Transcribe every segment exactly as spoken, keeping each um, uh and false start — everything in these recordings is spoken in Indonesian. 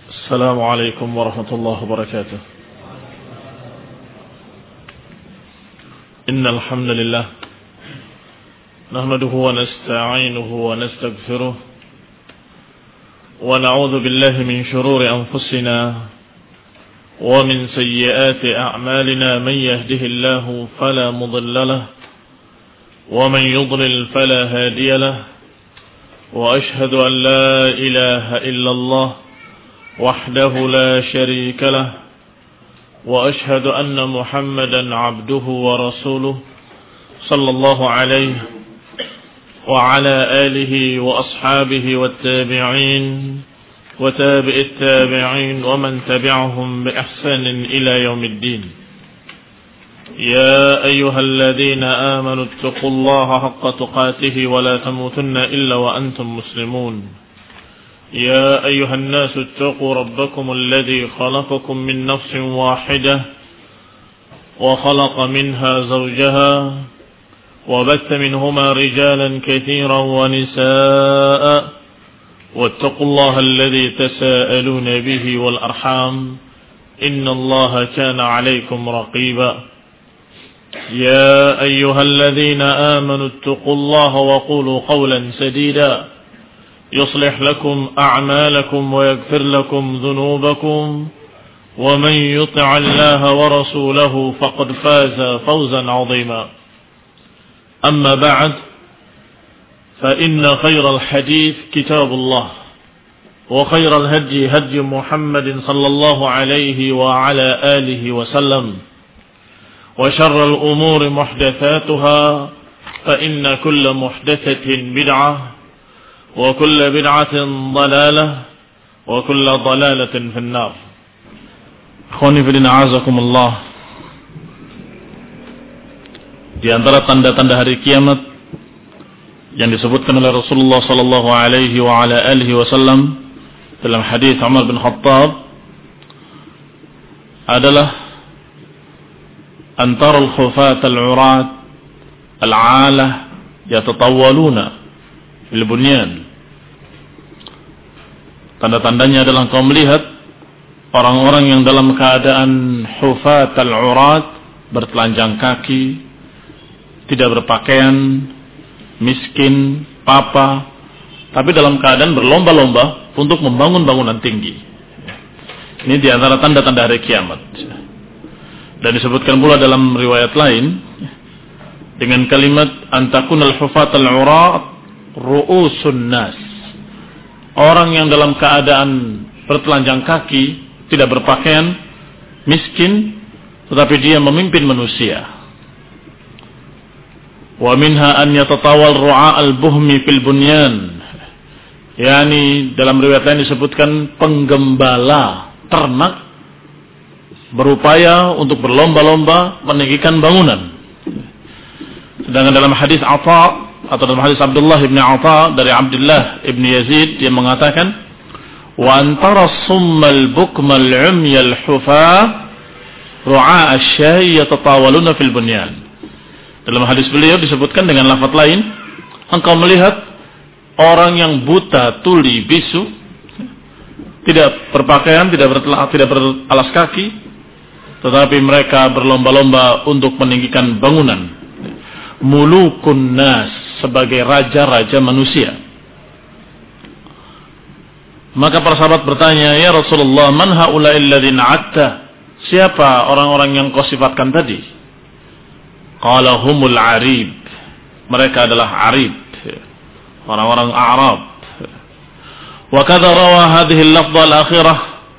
السلام عليكم ورحمة الله وبركاته. إن الحمد لله نحمده ونستعينه ونستغفره ونعوذ بالله من شرور أنفسنا ومن سيئات أعمالنا. من يهده الله فلا مضل له ومن يضلل فلا هادي له. وأشهد أن لا إله إلا الله وحده لا شريك له. وأشهد أن محمدا عبده ورسوله صلى الله عليه وعلى آله وأصحابه والتابعين وتابع التابعين ومن تبعهم بإحسان إلى يوم الدين. يا أيها الذين آمنوا اتقوا الله حق تقاته ولا تموتن إلا وأنتم مسلمون. يا أيها الناس اتقوا ربكم الذي خلقكم من نفس واحدة وخلق منها زوجها وبث منهما رجالا كثيرا ونساء واتقوا الله الذي تساءلون به والأرحام إن الله كان عليكم رقيبا. يا أيها الذين آمنوا اتقوا الله وقولوا قولا سديدا يصلح لكم أعمالكم ويغفر لكم ذنوبكم ومن يطع الله ورسوله فقد فاز فوزا عظيما. أما بعد فإن خير الحديث كتاب الله وخير الهدي هدي محمد صلى الله عليه وعلى آله وسلم وشر الأمور محدثاتها فإن كل محدثة بدعة وكل بدعة ضلالة وكل ضلالة في النار. Ikhwani fillah a'azakumullah. Di antara tanda-tanda hari kiamat yang disebutkan oleh Rasulullah sallallahu alaihi wa ala alihi wasallam dalam hadis Umar bin Khattab adalah antara al-khufat al-urat al-'alah yatatawwaluna fil bunyan. Tanda-tandanya adalah engkau melihat orang-orang yang dalam keadaan hufat al-urat, bertelanjang kaki, tidak berpakaian, miskin, papa, tapi dalam keadaan berlomba-lomba untuk membangun bangunan tinggi. Ini di antara tanda-tanda hari kiamat. Dan disebutkan pula dalam riwayat lain dengan kalimat antakunal hufat al-urat ru'usun nas. Orang yang dalam keadaan bertelanjang kaki, tidak berpakaian, miskin, tetapi dia memimpin manusia. Wa minha an yatatawal ru'a al-buhmi fil bunyan. Yani dalam riwayat lain disebutkan penggembala ternak berupaya untuk berlomba-lomba meninggikan bangunan. Sedangkan dalam hadis Atha atau dalam hadis Abdullah ibn Atha dari Abdullah ibn Yazid dia mengatakan wa antara summal bukmal umyal hufa ru'a asy-syai yatatawaluna fil bunyan. Dalam hadis beliau disebutkan dengan lafaz lain, engkau melihat orang yang buta, tuli, bisu, tidak berpakaian, tidak bertelah, tidak beralas kaki, tetapi mereka berlomba-lomba untuk meninggikan bangunan. Mulukun nas, sebagai raja-raja manusia. Maka para sahabat bertanya, ya Rasulullah, man haula'il ladzina 'atta? Siapa orang-orang yang kau sifatkan tadi? Qala humul 'arib. Mereka adalah 'arib, orang-orang Arab. Wa kadza rawa hadhihi al-lafdha al-akhirah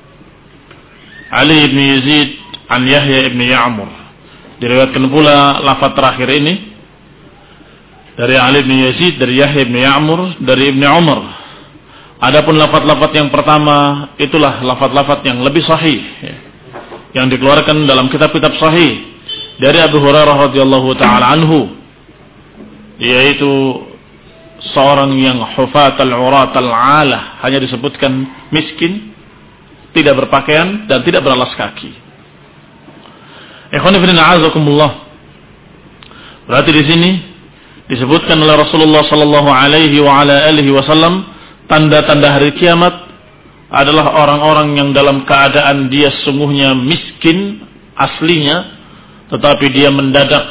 Ali bin Yazid an Yahya bin Ya'mur. Diriwayatkan pula lafaz terakhir ini dari Ali bin Yazid, dari Yahya bin Ya'mur, dari Ibnu Umar. Adapun lafaz-lafaz yang pertama itulah lafaz-lafaz yang lebih sahih yang dikeluarkan dalam kitab-kitab sahih dari Abu Hurairah radhiyallahu taala anhu, yaitu seorang yang hufat al-urat al-'alah, hanya disebutkan miskin, tidak berpakaian dan tidak beralas kaki. Ikhwan fillah a'azakumullah. Berarti di sini disebutkan oleh Rasulullah sallallahu alaihi wa ala alihi wasallam tanda-tanda hari kiamat adalah orang-orang yang dalam keadaan dia sungguhnya miskin aslinya, tetapi dia mendadak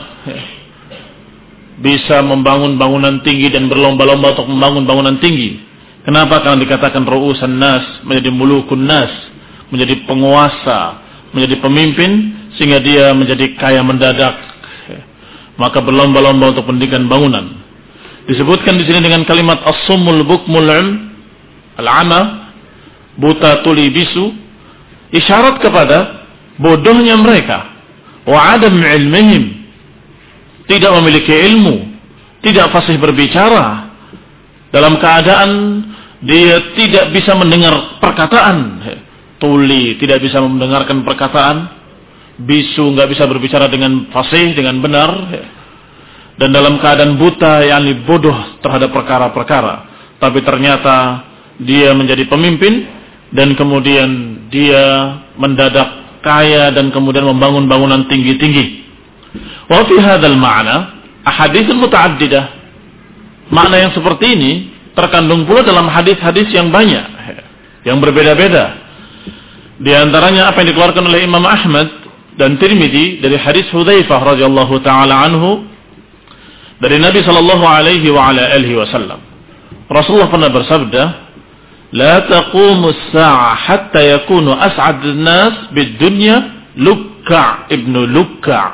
bisa membangun bangunan tinggi dan berlomba-lomba untuk membangun bangunan tinggi. Kenapa? Karena dikatakan ru'usan nas, menjadi mulukun nas, menjadi penguasa, menjadi pemimpin, sehingga dia menjadi kaya mendadak. Maka berlomba-lomba untuk mendirikan bangunan. Disebutkan di sini dengan kalimat as-summul bukmul al-ama, buta tuli bisu, isyarat kepada bodohnya mereka, wa adam ilmihim, tidak memiliki ilmu, tidak fasih berbicara, dalam keadaan dia tidak bisa mendengar perkataan. Tuli tidak bisa mendengarkan perkataan, bisu nggak bisa berbicara dengan fasih, dengan benar, dan dalam keadaan buta, yakni bodoh terhadap perkara-perkara. Tapi ternyata dia menjadi pemimpin dan kemudian dia mendadak kaya dan kemudian membangun bangunan tinggi-tinggi. Wa fi hadzal ma'na ahadits muta'addidah. Makna yang seperti ini terkandung pula dalam hadis-hadis yang banyak, yang berbeda-beda. Di antaranya apa yang dikeluarkan oleh Imam Ahmad dan Tirmidzi dari hadis Hudzaifah radhiyallahu taala anhu dari Nabi sallallahu alaihi wa ala alihi wasallam. Rasulullah pernah bersabda, "La taqumu as-sa'ah hatta yakunu as'ad an-nas bid-dunya Lukka' ibnu Lukka'."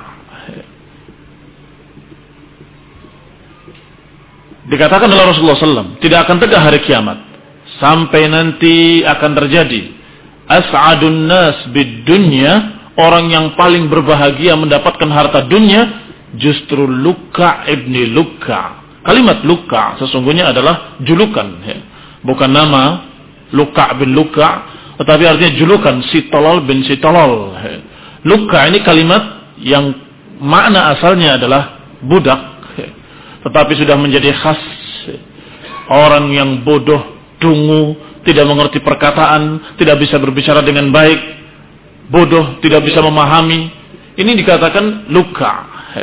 Dikatakan oleh Rasulullah sallallahu alaihi wasallam, tidak akan tegak hari kiamat sampai nanti akan terjadi as'adun nas bid dunya, orang yang paling berbahagia mendapatkan harta dunia justru Lukka' ibni Lukka'. Kalimat Lukka' sesungguhnya adalah julukan, bukan nama Lukka' bin Lukka', tetapi artinya julukan si tolol bin si tolol. Lukka' ini kalimat yang makna asalnya adalah budak, tetapi sudah menjadi khas orang yang bodoh, dungu, tidak mengerti perkataan, tidak bisa berbicara dengan baik, bodoh, tidak bisa memahami. Ini dikatakan Lukka'.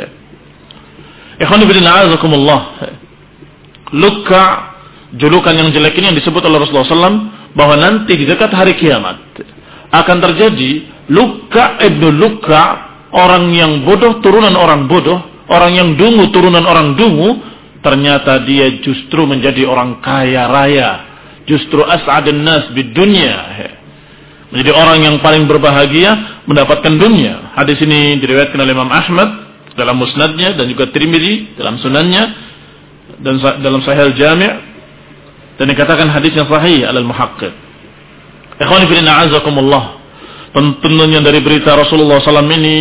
Ikhwan fillah azakumullah. Lukka', julukan yang jelek ini yang disebut oleh Rasulullah sallallahu alaihi wasallam, bahwa nanti di dekat hari kiamat akan terjadi Lukka' ibnu Lukka', orang yang bodoh turunan orang bodoh, orang yang dungu turunan orang dungu, ternyata dia justru menjadi orang kaya raya, justru as'adun nas bid dunya, menjadi orang yang paling berbahagia mendapatkan dunia. Hadis ini diriwayatkan oleh Imam Ahmad dalam musnadnya dan juga Tirmidzi dalam sunannya dan dalam Sahih al-Jami', dan dikatakan hadis yang sahih alal muhaqqiq. Ikhwani fillah azakumullah. Tentunya dari berita Rasulullah sallallahu alaihi wasallam ini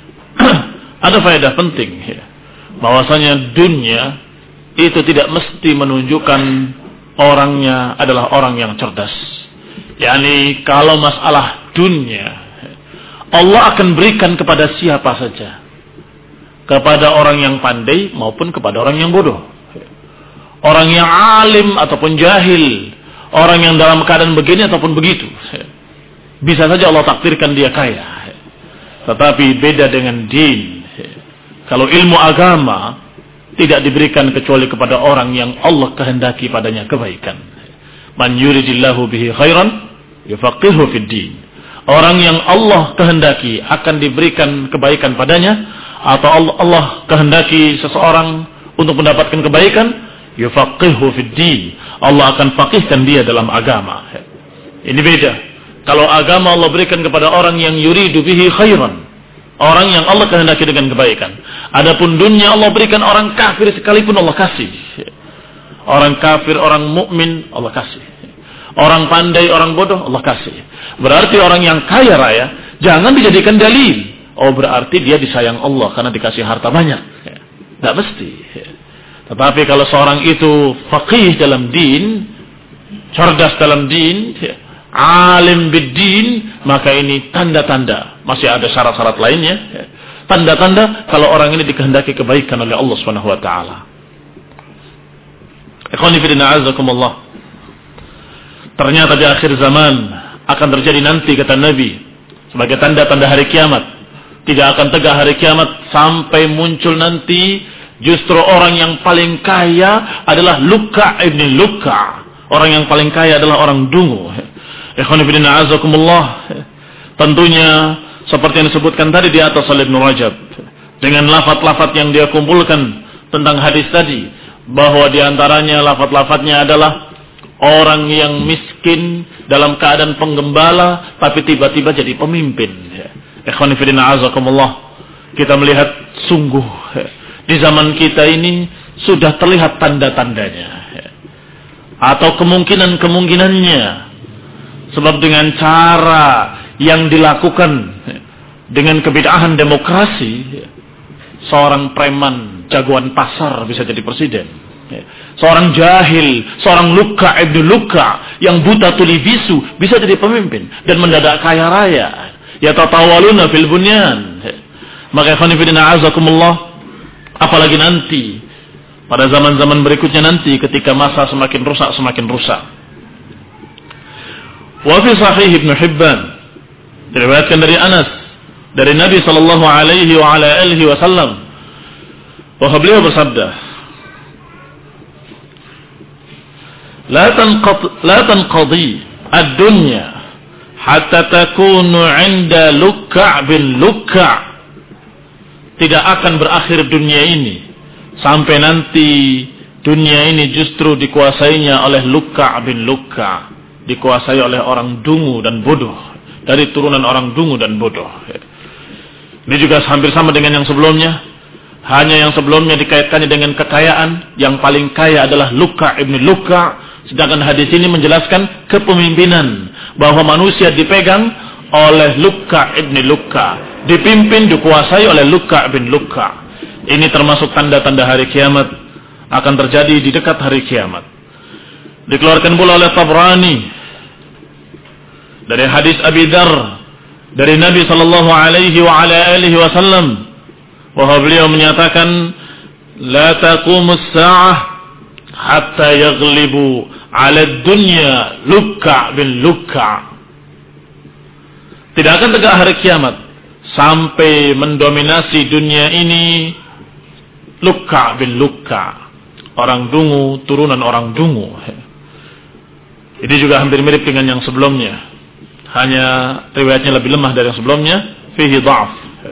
ada faedah penting, bahwasanya dunia itu tidak mesti menunjukkan orangnya adalah orang yang cerdas. Yani kalau masalah dunia, Allah akan berikan kepada siapa saja, kepada orang yang pandai maupun kepada orang yang bodoh, orang yang alim ataupun jahil, orang yang dalam keadaan begini ataupun begitu. Bisa saja Allah takdirkan dia kaya. Tetapi beda dengan din. Kalau ilmu agama tidak diberikan kecuali kepada orang yang Allah kehendaki padanya kebaikan. Man yuridillahu bihi khairan yufaqihu fid din. Orang yang Allah kehendaki akan diberikan kebaikan padanya, atau Allah, Allah kehendaki seseorang untuk mendapatkan kebaikan, yufaqihu fid din. Allah akan faqihkan dia dalam agama. Ini beda. Kalau agama Allah berikan kepada orang yang yuridu bihi khairan, orang yang Allah kehendaki dengan kebaikan. Adapun dunia Allah berikan orang kafir sekalipun Allah kasih. Orang kafir, orang mukmin Allah kasih. Orang pandai, orang bodoh Allah kasih. Berarti orang yang kaya raya jangan dijadikan dalil. Oh berarti dia disayang Allah karena dikasih harta banyak. Tidak mesti. Tetapi kalau seorang itu faqih dalam din, cerdas dalam din, alim bid-din, maka ini tanda-tanda. Masih ada syarat-syarat lainnya. Tanda-tanda kalau orang ini dikehendaki kebaikan oleh Allah Subhanahu wa taala. Ikhwani fillah azakumullah. Ternyata di akhir zaman akan terjadi nanti, kata Nabi, sebagai tanda-tanda hari kiamat. Tidak akan tegak hari kiamat sampai muncul nanti justru orang yang paling kaya adalah Lukka' ibn Lukka'. Orang yang paling kaya adalah orang dungu. Ikhwan fillah azakumullah, tentunya seperti yang disebutkan tadi di atas oleh Ibnu Rajab, dengan lafaz-lafaz yang dia kumpulkan tentang hadis tadi, bahwa di antaranya lafaz-lafaznya adalah orang yang miskin dalam keadaan penggembala tapi tiba-tiba jadi pemimpin. Ikhwan fillah azakumullah, kita melihat sungguh di zaman kita ini sudah terlihat tanda-tandanya atau kemungkinan-kemungkinannya. Sebab dengan cara yang dilakukan dengan kebid'ahan demokrasi, seorang preman jagoan pasar bisa jadi presiden. Seorang jahil, seorang luka ibnu luka yang buta tuli bisu bisa jadi pemimpin dan mendadak kaya raya. Ya tatawaluna fil bunyan. Maka ikhwan fillah azakumullah, apalagi nanti pada zaman-zaman berikutnya nanti ketika masa semakin rusak semakin rusak. Wa fi sahih Ibnu Hibban diriwayatkan dari Anas dari Nabi sallallahu alaihi wa ala alihi wasallam bahwa beliau bersabda, La tanqad la tanqadi ad-dunya hatta takunu 'inda lukka' bin lukka'. Tidak akan berakhir dunia ini sampai nanti dunia ini justru dikuasainya oleh lukka' bin lukka', dikuasai oleh orang dungu dan bodoh, dari turunan orang dungu dan bodoh. Ini juga hampir sama dengan yang sebelumnya, hanya yang sebelumnya dikaitkannya dengan kekayaan. Yang paling kaya adalah Lukka ibn Lukka, sedangkan hadis ini menjelaskan kepemimpinan, bahwa manusia dipegang oleh Lukka ibn Lukka, dipimpin, dikuasai oleh Lukka ibn Lukka. Ini termasuk tanda-tanda hari kiamat, akan terjadi di dekat hari kiamat. Dikeluarkan pula oleh Tabrani dari hadis Abi Dzar dari Nabi sallallahu alaihi wa ala alihi wasallam, bahwa beliau menyatakan, la taqumus sa'ah hatta yaghlibu 'ala ad-dunya lukka bin lukka. Tidak akan tegak hari kiamat sampai mendominasi dunia ini lukka bin lukka, orang dungu turunan orang dungu. Ini juga hampir mirip dengan yang sebelumnya, hanya riwayatnya lebih lemah dari yang sebelumnya, fihi dha'f.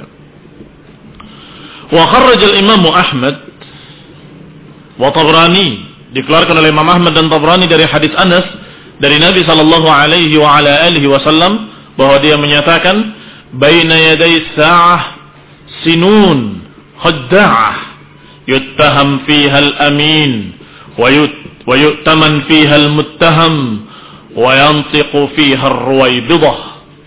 Wa kharraj al-Imam Ahmad wa Tabrani, dikeluarkan oleh Imam Ahmad dan Tabrani dari hadis Anas dari Nabi sallallahu alaihi wa ala alihi wasallam, bahwa dia menyatakan, baina yaday sa'ah sinun khadda'ah yuttaham fiha al-amin wa yut wa yu'taman fiha al-muttaham wa yantiqu fiha ar-ruwaybidah.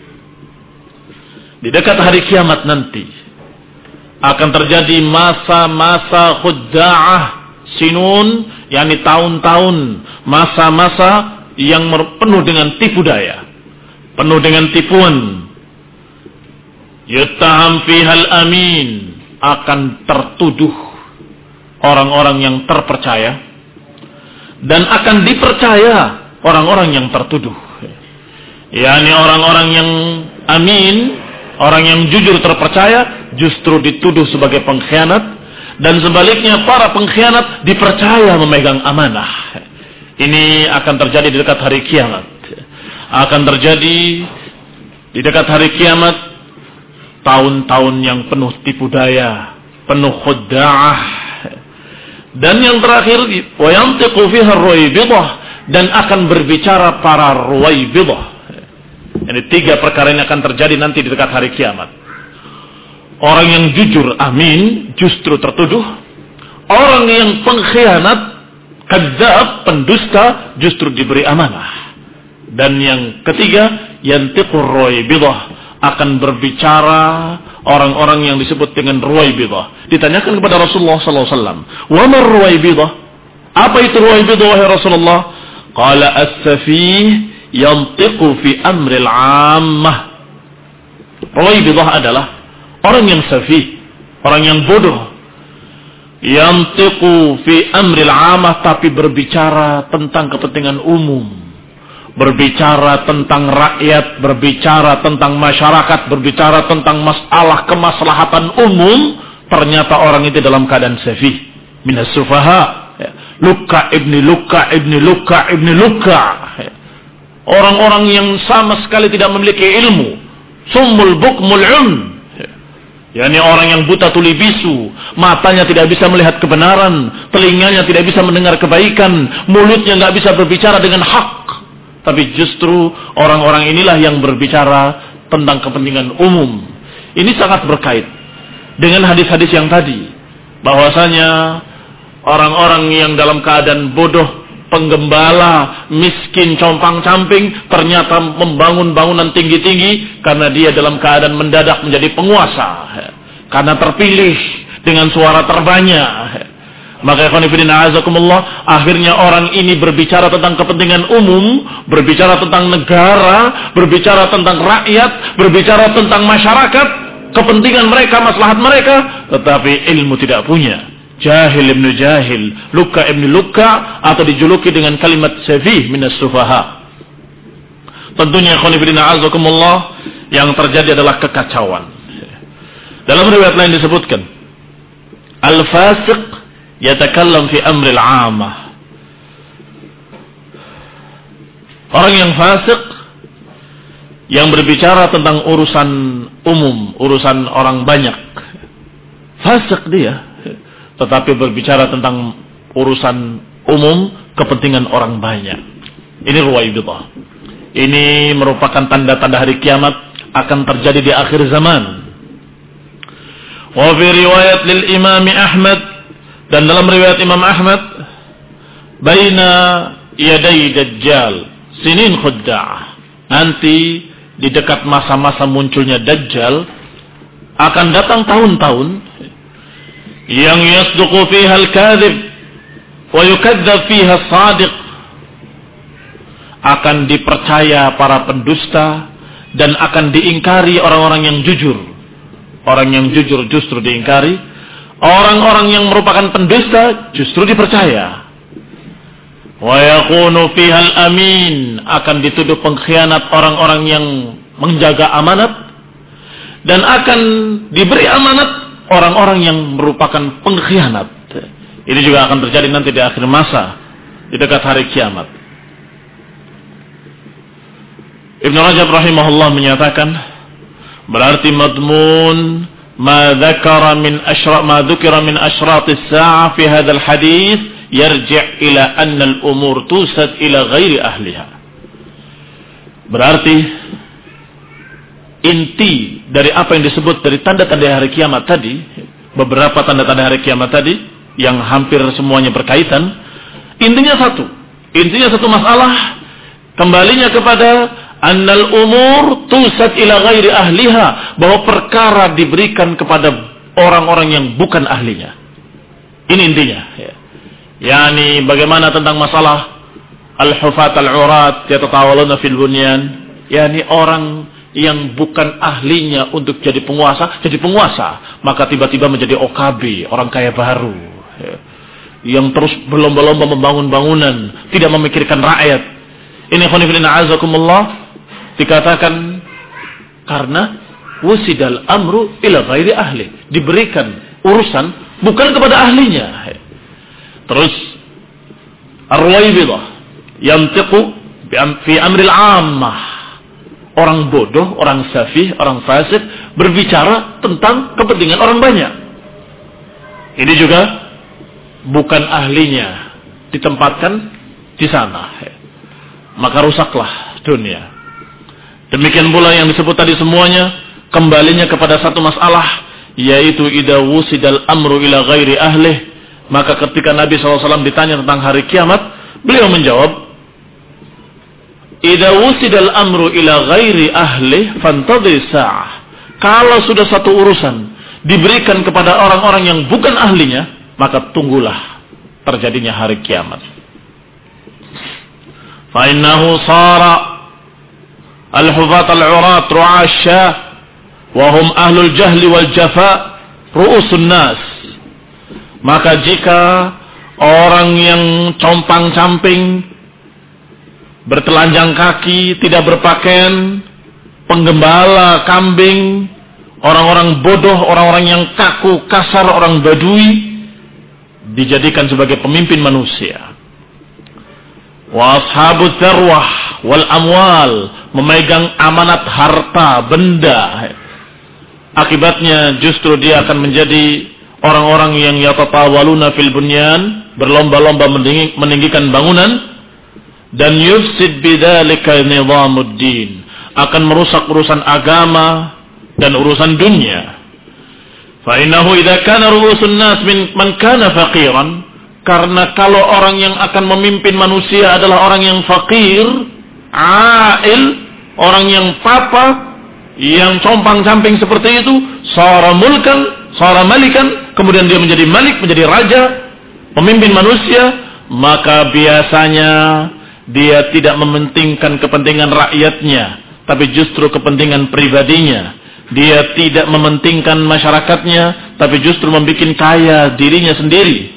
Di dekat hari kiamat nanti akan terjadi masa-masa khudda'ah sinun, yakni tahun-tahun, masa-masa yang penuh dengan tipu daya, penuh dengan tipuan. Yuttaham fihal amin, akan tertuduh orang-orang yang terpercaya, dan akan dipercaya orang-orang yang tertuduh, yakni orang-orang yang amin, orang yang jujur terpercaya justru dituduh sebagai pengkhianat, dan sebaliknya para pengkhianat dipercaya memegang amanah. Ini akan terjadi di dekat hari kiamat. Akan terjadi di dekat hari kiamat tahun-tahun yang penuh tipu daya, penuh khudda'ah. Dan yang terakhir, wa yantiqu fiha ar-ruwaybidah, dan akan berbicara para ruwaybidah. Ini tiga perkara yang akan terjadi nanti di dekat hari kiamat. Orang yang jujur amin justru tertuduh, orang yang pengkhianat, kadzdzab, pendusta justru diberi amanah. Dan yang ketiga, yantiqur ruwaybidah, akan berbicara orang-orang yang disebut dengan ruwaybidah. Ditanyakan kepada Rasulullah sallallahu alaihi wasallam, "Wa mar ruwaybidah?" Apa itu ruwaybidah wahai Rasulullah? Qala as-safih yantiqu fi amril 'ammah. Ruwaybidah adalah orang yang safih, orang yang bodoh. Yantiqu fi amril 'ammah, tapi berbicara tentang kepentingan umum, berbicara tentang rakyat, berbicara tentang masyarakat, berbicara tentang masalah kemaslahatan umum. Ternyata orang itu dalam keadaan safih, minas sufaha, Lukka ibni Lukka ibni Lukka ibni Lukka. orang-orang yang sama sekali tidak memiliki ilmu, summul bukmul um, yakni orang yang buta tuli bisu, matanya tidak bisa melihat kebenaran, telinganya tidak bisa mendengar kebaikan, mulutnya nggak bisa berbicara dengan hak. Tapi justru orang-orang inilah yang berbicara tentang kepentingan umum. Ini sangat berkait dengan hadis-hadis yang tadi, bahwasanya orang-orang yang dalam keadaan bodoh, penggembala, miskin, compang-camping, ternyata membangun bangunan tinggi-tinggi karena dia dalam keadaan mendadak menjadi penguasa, karena terpilih dengan suara terbanyak. Maka ikhwan fillah azakumullah, akhirnya orang ini berbicara tentang kepentingan umum, berbicara tentang negara, berbicara tentang rakyat, berbicara tentang masyarakat, kepentingan mereka, maslahat mereka, tetapi ilmu tidak punya. Jahil ibnu jahil, luka ibnu luka, atau dijuluki dengan kalimat safih minas sufaha. Tentunya ikhwan fillah azakumullah, yang terjadi adalah kekacauan. Dalam riwayat lain disebutkan, al-fasiq yatakallam fi amril 'amah. Orang yang fasik yang berbicara tentang urusan umum, urusan orang banyak. Fasik dia, tetapi berbicara tentang urusan umum, kepentingan orang banyak. Ini ruwaibidah. Ini merupakan tanda-tanda hari kiamat akan terjadi di akhir zaman. Wa fi riwayat lil Imam Ahmad, dan dalam riwayat Imam Ahmad, baina yaday dajjal sinin khudda'ah, nanti di dekat masa-masa munculnya dajjal akan datang tahun-tahun yang yasduqu fiha al-kadhib wa yukadzdzab fiha as-sadiq, akan dipercaya para pendusta dan akan diingkari orang-orang yang jujur. Orang yang jujur justru diingkari, orang-orang yang merupakan pendusta justru dipercaya. Wa yakunu fihal amin, akan dituduh pengkhianat orang-orang yang menjaga amanat, dan akan diberi amanat orang-orang yang merupakan pengkhianat. Ini juga akan terjadi nanti di akhir masa, di dekat hari kiamat. Ibnu Rajab rahimahullah menyatakan, berarti madmun ما ذكر من أشراط ما ذكر من أشراط الساعة في هذا الحديث يرجع إلى أن الأمور توسد إلى غير أهلها. Berarti inti dari apa yang disebut dari tanda-tanda hari kiamat tadi, beberapa tanda-tanda hari kiamat tadi yang hampir semuanya berkaitan, intinya satu, intinya satu masalah, kembalinya kepada annal umur tusad ila ghairi ahliha, bahwa perkara diberikan kepada orang-orang yang bukan ahlinya. Ini intinya, ya. Yani bagaimana tentang masalah al-hufat al-urat yatatawaluna fil bunyan, yani orang yang bukan ahlinya untuk jadi penguasa, jadi penguasa, maka tiba-tiba menjadi O K B, orang kaya baru, ya, yang terus berlomba-lomba membangun bangunan, tidak memikirkan rakyat. Ini khonifilina azakumullah, dikatakan karena wusidal amru ila ghairi ahli, diberikan urusan bukan kepada ahlinya. Terus ar-ruwaibidah yantiqu fi amril ammah, orang bodoh, orang safih, orang fasik berbicara tentang kepentingan orang banyak. Ini juga bukan ahlinya ditempatkan di sana, maka rusaklah dunia. Demikian pula yang disebut tadi semuanya kembalinya kepada satu masalah, yaitu idza wusidal amru ila ghairi ahlih. Maka ketika Nabi shallallahu alaihi wasallam ditanya tentang hari kiamat, beliau menjawab, idza wusidal amru ila ghairi ahlih fantadhir sa'ah. Kalau sudah satu urusan diberikan kepada orang-orang yang bukan ahlinya, maka tunggulah terjadinya hari kiamat. Fa innahu sara al-hufat al-urat ru'asya wa hum ahlul jahli wal jafa ru'usun nas. Maka jika orang yang compang-camping, bertelanjang kaki, tidak berpakaian, penggembala kambing, orang-orang bodoh, orang-orang yang kaku, kasar, orang badui, dijadikan sebagai pemimpin manusia, Wa ashabut tsarwah wal amwal, memegang amanat harta benda. Akibatnya justru dia akan menjadi orang-orang yang yatatawaluna fil bunyan, berlomba-lomba meninggikan bangunan, dan yufsid bidzalika nizamuddin, akan merusak urusan agama dan urusan dunia. Fa innahu idza kana ru'usun nas min man kana faqiran, karena kalau orang yang akan memimpin manusia adalah orang yang fakir, ail, orang yang papa, yang compang-camping seperti itu, sara mulkan, sara malikan, kemudian dia menjadi malik, menjadi raja, pemimpin manusia, maka biasanya dia tidak mementingkan kepentingan rakyatnya, tapi justru kepentingan pribadinya. Dia tidak mementingkan masyarakatnya, tapi justru membuat kaya dirinya sendiri.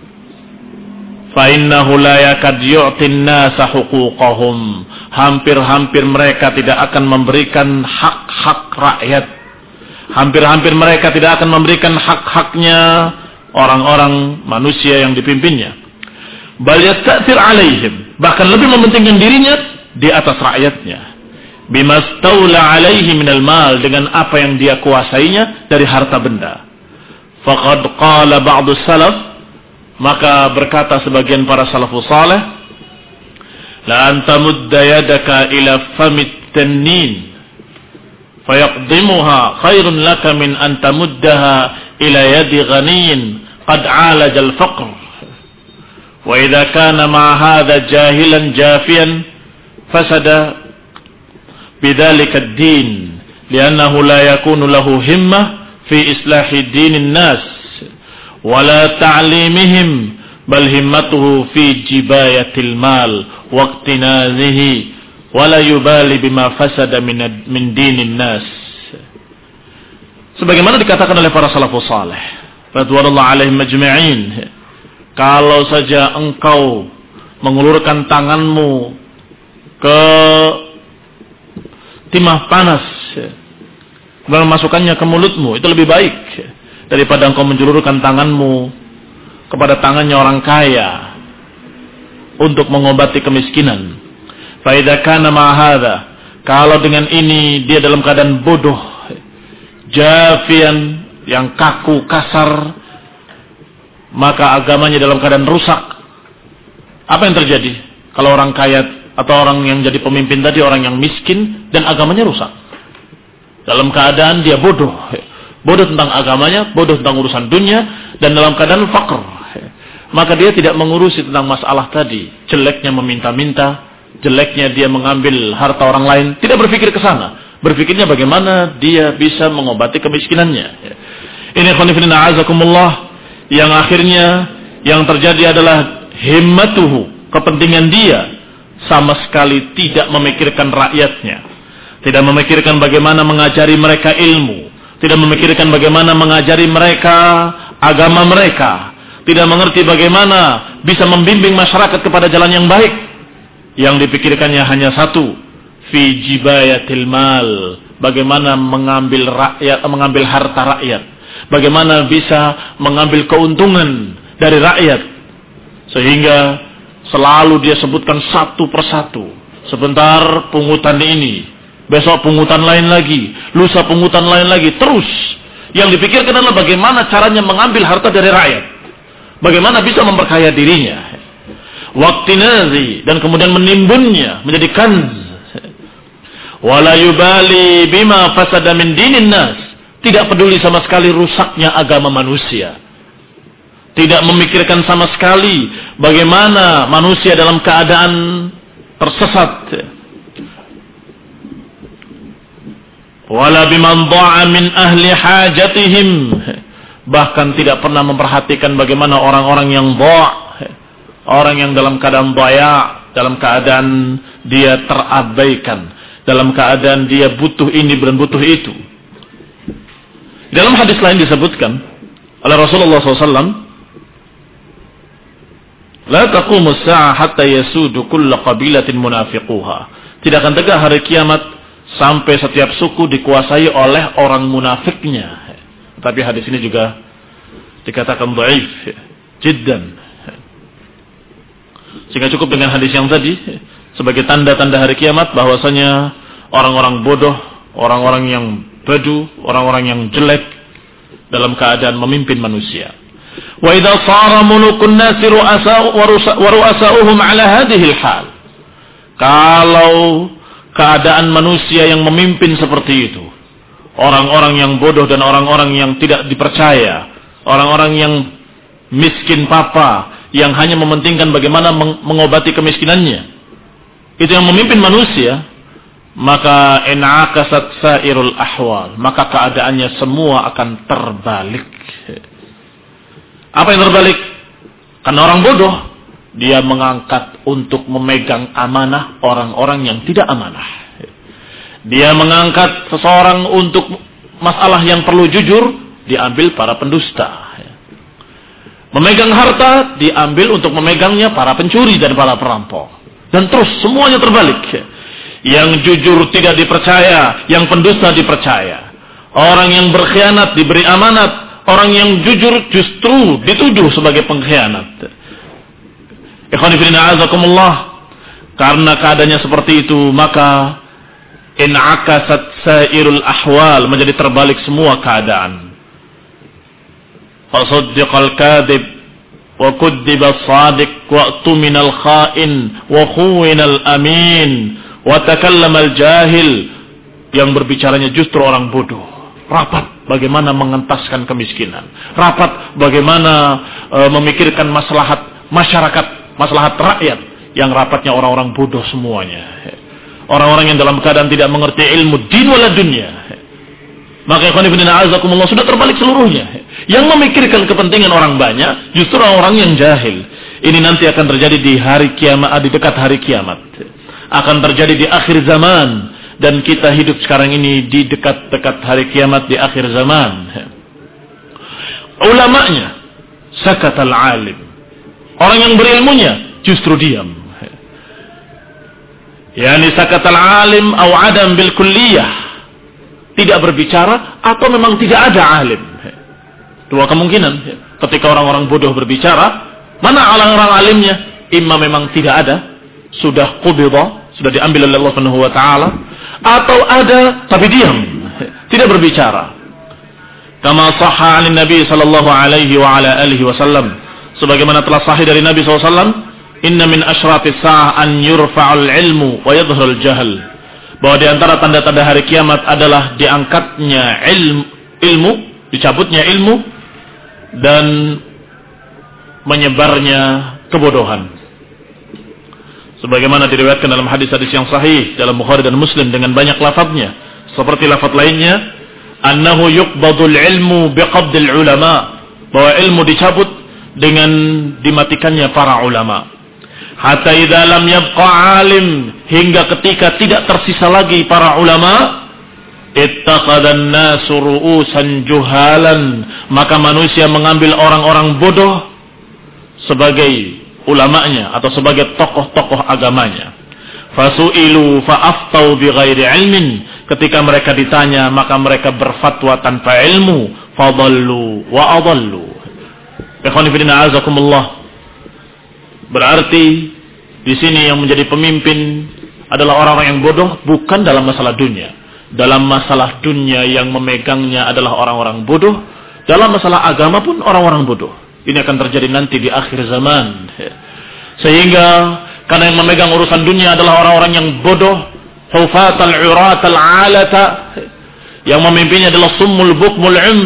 Fa innahu la yakad yu'tin nasa huquqahum. Hampir-hampir mereka tidak akan memberikan hak-hak rakyat. Hampir-hampir mereka tidak akan memberikan hak-haknya orang-orang manusia yang dipimpinnya. Bal yasta'thir alaihim, bahkan lebih mementingkan dirinya di atas rakyatnya. Bimastaula alaihi minal mal, dengan apa yang dia kuasainya dari harta benda. Faqad qala ba'du salaf, maka berkata sebagian para salafus salih, la anta mudda yadaka ila famit tannin fayaqdimuha khairun laka min an tamuddaha ila yadi ghaniyin qad alaja al-faqr. Wa idza kana ma hadha jahilan jafiyan fasada bidzalika ad-din li'annahu la yakunu lahu himmah fi islahi dinin nas wala ta'limihim bal himmatuhu fi jibayatil mal waqtinazihi wala yubali bima fasada min min dinin nas. Sebagaimana dikatakan oleh para salafus saleh radhiyallahu alaihim majma'in, kalau saja engkau mengulurkan tanganmu ke timah panas dan memasukkannya ke mulutmu, itu lebih baik daripada engkau menjulurkan tanganmu kepada tangannya orang kaya untuk mengobati kemiskinan. Fa idza kana ma hadza, kalau dengan ini dia dalam keadaan bodoh, jafian, yang kaku, kasar, maka agamanya dalam keadaan rusak. Apa yang terjadi kalau orang kaya atau orang yang jadi pemimpin tadi orang yang miskin dan agamanya rusak? Dalam keadaan dia bodoh, bodoh tentang agamanya, bodoh tentang urusan dunia, dan dalam keadaan fakir, maka dia tidak mengurusi tentang masalah tadi. Jeleknya meminta-minta, jeleknya dia mengambil harta orang lain, tidak berpikir ke sana. Berpikirnya bagaimana dia bisa mengobati kemiskinannya. Ini khonifidina azakumullah, yang akhirnya yang terjadi adalah himmatuhu, kepentingan dia sama sekali tidak memikirkan rakyatnya, tidak memikirkan bagaimana mengajari mereka ilmu, tidak memikirkan bagaimana mengajari mereka agama mereka, tidak mengerti bagaimana bisa membimbing masyarakat kepada jalan yang baik. Yang dipikirkannya hanya satu, fi jibayatil mal, bagaimana mengambil rakyat, mengambil harta rakyat, bagaimana bisa mengambil keuntungan dari rakyat, sehingga selalu dia sebutkan satu persatu. Sebentar pungutan ini, besok pungutan lain lagi, lusa pungutan lain lagi, terus. Yang dipikirkan adalah bagaimana caranya mengambil harta dari rakyat, bagaimana bisa memperkaya dirinya. Waqtinazi, dan kemudian menimbunnya menjadi kanz. Wala yubali bima fasada min dinin nas, tidak peduli sama sekali rusaknya agama manusia. Tidak memikirkan sama sekali bagaimana manusia dalam keadaan tersesat. Wala biman dha'a min ahli hajatihim, bahkan tidak pernah memperhatikan bagaimana orang-orang yang dha', orang yang dalam keadaan dhaya', dalam keadaan dia terabaikan, dalam keadaan dia butuh ini dan butuh itu. Dalam hadis lain disebutkan oleh Rasulullah shallallahu alaihi wasallam, la taqumu as-sa'ah hatta yasudu kullu qabilatin munafiquha. Tidak akan tegak hari kiamat sampai setiap suku dikuasai oleh orang munafiknya. Tapi hadis ini juga dikatakan dhaif jiddan. Sehingga cukup dengan hadis yang tadi sebagai tanda-tanda hari kiamat bahwasanya orang-orang bodoh, orang-orang yang badu, orang-orang yang jelek dalam keadaan memimpin manusia. Wa idza sara mulukun nasi wa ru'asa'uhum ala hadhihi al-hal. Kalau keadaan manusia yang memimpin seperti itu, orang-orang yang bodoh dan orang-orang yang tidak dipercaya, orang-orang yang miskin papa, yang hanya mementingkan bagaimana mengobati kemiskinannya, itu yang memimpin manusia, maka in'akasat sairul ahwal, maka keadaannya semua akan terbalik. Apa yang terbalik? Karena orang bodoh, dia mengangkat untuk memegang amanah orang-orang yang tidak amanah. Dia mengangkat seseorang untuk masalah yang perlu jujur, diambil para pendusta. Memegang harta, diambil untuk memegangnya para pencuri dan para perampok. Dan terus semuanya terbalik. Yang jujur tidak dipercaya, yang pendusta dipercaya. Orang yang berkhianat diberi amanat, orang yang jujur justru dituduh sebagai pengkhianat. Ikhwan fillah azakumullah. Karena keadaannya seperti itu, maka in'akasat sairul ahwal, menjadi terbalik semua keadaan. Fasaddiqal kadhib wa kuddibas sadiq wa tuminal kha'in wa khuwinal amin wa takallamal jahil. Yang berbicaranya justru orang bodoh. Rapat bagaimana mengentaskan kemiskinan, rapat bagaimana e, memikirkan maslahat masyarakat, maslahat rakyat. Yang rapatnya orang-orang bodoh semuanya, orang-orang yang dalam keadaan tidak mengerti ilmu din wala dunya. Maka ikhwan fillah azakumullah, sudah terbalik seluruhnya. Yang memikirkan kepentingan orang banyak justru orang-orang yang jahil. Ini nanti akan terjadi di hari kiamat, di dekat hari kiamat. Akan terjadi di akhir zaman, dan kita hidup sekarang ini di dekat-dekat hari kiamat, di akhir zaman. Ulamanya sakatal alim. Orang yang berilmunya justru diam. Yani sakatal alim au adam bil kulliyah. Tidak berbicara atau memang tidak ada alim. Dua kemungkinan. Ketika orang-orang bodoh berbicara, mana orang-orang alimnya? Imma memang tidak ada, sudah qubida, sudah diambil oleh Allah Subhanahu wa taala, atau ada tapi diam, tidak berbicara. Kama sahha 'an Nabi sallallahu alaihi wa ala alihi wasallam, sebagaimana telah sahih dari Nabi sallallahu alaihi wasallam, inna min asyratis sa'ah an yurfa'ul ilmu wa yadhharul jahl. Bahwa di antara tanda-tanda hari kiamat adalah diangkatnya ilmu, ilmu, dicabutnya ilmu dan menyebarnya kebodohan. Sebagaimana diriwayatkan dalam hadis-hadis yang sahih dalam Bukhari dan Muslim dengan banyak lafadznya, seperti lafadz lainnya, annahu yuqbadul ilmu biqabdil ulama, bahwa ilmu dicabut dengan dimatikannya para ulama. Hatta idza lam yabqa alim, hingga ketika tidak tersisa lagi para ulama, ittaqadan nasu ru'usan juhalan, maka manusia mengambil orang-orang bodoh sebagai ulamanya atau sebagai tokoh-tokoh agamanya. Fasu'ilu fa'aftau bighairi ilmin, ketika mereka ditanya maka mereka berfatwa tanpa ilmu, fadallu wa adallu. Ikhwani fillah azakumullah. Berarti di sini yang menjadi pemimpin adalah orang-orang yang bodoh, bukan dalam masalah dunia. Dalam masalah dunia yang memegangnya adalah orang-orang bodoh, dalam masalah agama pun orang-orang bodoh. Ini akan terjadi nanti di akhir zaman. Sehingga karena yang memegang urusan dunia adalah orang-orang yang bodoh, hufatal uratal alata, yang memimpinnya adalah summul bukmul um,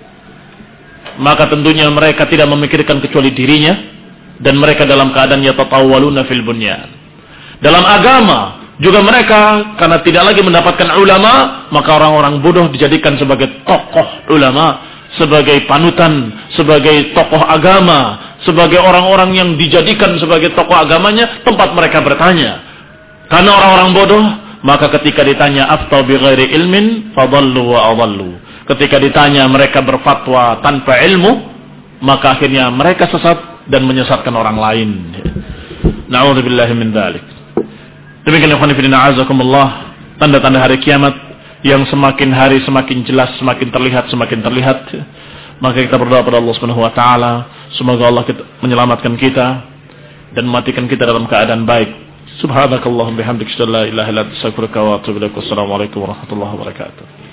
maka tentunya mereka tidak memikirkan kecuali dirinya, dan mereka dalam keadaan yatatawwaluna fil bunyan. Dalam agama juga mereka karena tidak lagi mendapatkan ulama, maka orang-orang bodoh dijadikan sebagai tokoh ulama, sebagai panutan, sebagai tokoh agama, sebagai orang-orang yang dijadikan sebagai tokoh agamanya, tempat mereka bertanya. Karena orang-orang bodoh, maka ketika ditanya aftau bighairi ilmin fadallu wa adallu. Ketika ditanya mereka berfatwa tanpa ilmu, maka akhirnya mereka sesat dan menyesatkan orang lain. Na'udzubillahi min dzalik. Demikian ikhwan fillah azakumullah, tanda-tanda hari kiamat yang semakin hari semakin jelas, semakin terlihat, semakin terlihat. Maka kita berdoa pada Allah Subhanahu wa taala, semoga Allah kita, menyelamatkan kita dan mematikan kita dalam keadaan baik. Subhanakallahumma bihamdika, la ilaha illa anta, astaghfiruka wa atubu ilaik. Wassalamualaikum warahmatullahi wabarakatuh.